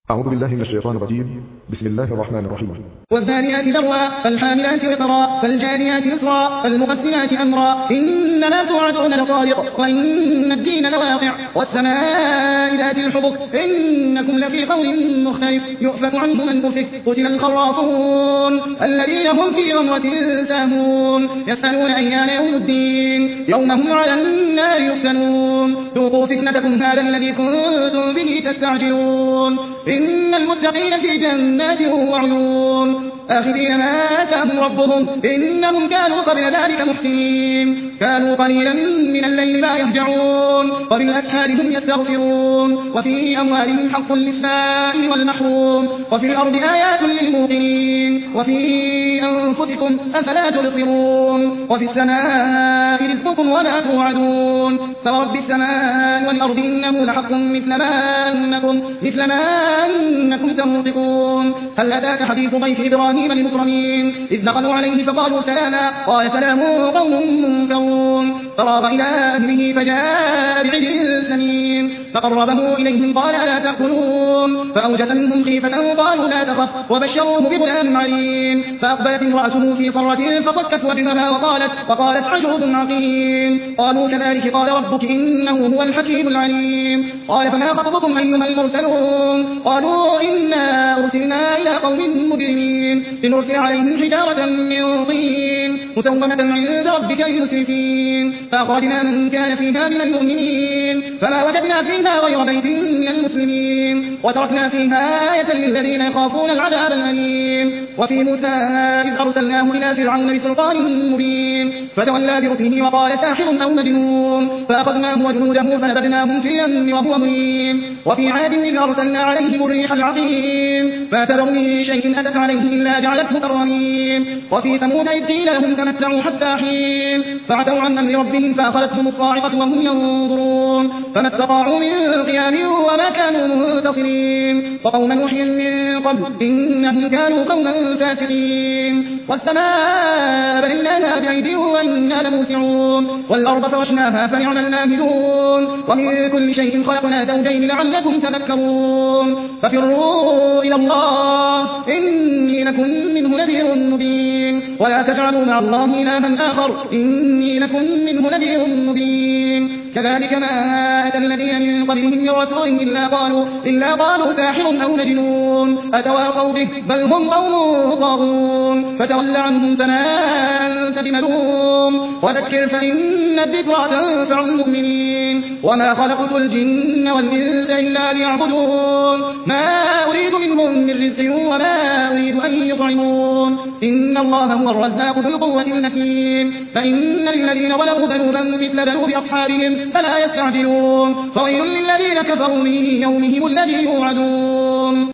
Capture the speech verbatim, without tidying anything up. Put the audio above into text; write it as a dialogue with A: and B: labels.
A: أعوذ بالله من الشيطان الرجيم. بسم الله الرحمن الرحيم.
B: والذاريات ذروا فالحاملات وقرا فالجاريات يسرا فالمغسلات أمرا إنما توعدون لصادق وإن الدين لواقع والسماء ذات الحبك إنكم لفي قول مختلف يؤفك عنه من أفك قتل الخراصون الذين هم في غمرة ساهون يسألون أيان يوم الدين يوم هم على النار يفتنون ذوقوا فتنتكم هذا الذي كنتم به تستعجلون إن المتقين في جنات وعيون آخذين ما آتاهم ربهم إنهم كانوا قبل ذلك محسنين كانوا قليلا من الليل ما يهجعون وبالأسحار هم يستغفرون وفي أموالهم حق للسائل والمحروم وفي الأرض آيات للموقنين وفي أنفسكم أفلا تبصرون وفي السماء رزقكم وما توعدون فرب السماء والأرض إنه لحق مثل ما أنكم مثل ما أنكم تنطقون هل أتاك حديث ضيف إبراهيم المكرمين إذ دخلوا عليه فقالوا سلاما قال سلام قوم منكرون فراغ إلى أهله فجاء بعجل سمين فقربه إليهم قال ألا تأكلون فأوجس منهم خيفة قالوا لا تخف وبشروه بغلام عليم فأقبلت امرأته في صرة فصكت وجهها وقالت وقالت عجوز عقيم قالوا كذلك قال ربك إنه هو الحكيم العليم قال فما خطبكم أيها المرسلون قالوا إنا أرسلنا إلى قوم مجرمين لنرسل عليهم حجارة من طين مسومة عند ربك للمسرفين فأخرجنا من كان فيها من المؤمنين فما وجدنا فيها غير بيت من المسلمين وتركنا فيها آية للذين يخافون العذاب الأليم وفي موسى إذ أرسلناه إلى فرعون بسلطان مبين فتولى بركنه وقال ساحر أو مجنون فأخذناه وجنوده فنبذناهم في اليم وهو مليم وفي عاد إذ أرسلنا عليهم الريح العقيم فاتبعوا من شيء أتت عليه إلا جعلته كالرميم وفي ثمود إذ قيل لهم تمتعوا حتى حين فعتوا عن أمر ربهم فأخذتهم الصاعقة وهم ينظرون فما استطاعوا من قيام وما كانوا منتصرين وقوم نوح من قبل إنهم كانوا قوما فاسقين والسماء بنيناها بأيد وإنا لموسعون والأرض فرشناها فنعم الماهدون ومن كل شيء خلقنا زوجين لعلكم تذكرون ففروا إلى الله إني لكم منه نذير مبين ولا تجعلوا مع الله إلها آخر إني لكم منه نذير مبين كذلك ما أتى الذين من قبلهم من رسول إلا قالوا, إلا قالوا ساحر أو مجنون أتواصوا به بل هم قوم طاغون فتول عنهم فما أنت بملوم وذكر فإن الذكرى تنفع المؤمنين وما خلقت الجن والإنس إلا ليعبدون ما أريد منهم من رزق وما أريد أن يطعمون إن الله هو الرزاق ذو القوة المتين فإن للذين ظلموا ذنوبا مثل ذنوب أصحابهم فلا يستعجلون فويل للذين كفروا من يومهم الذي يوعدون.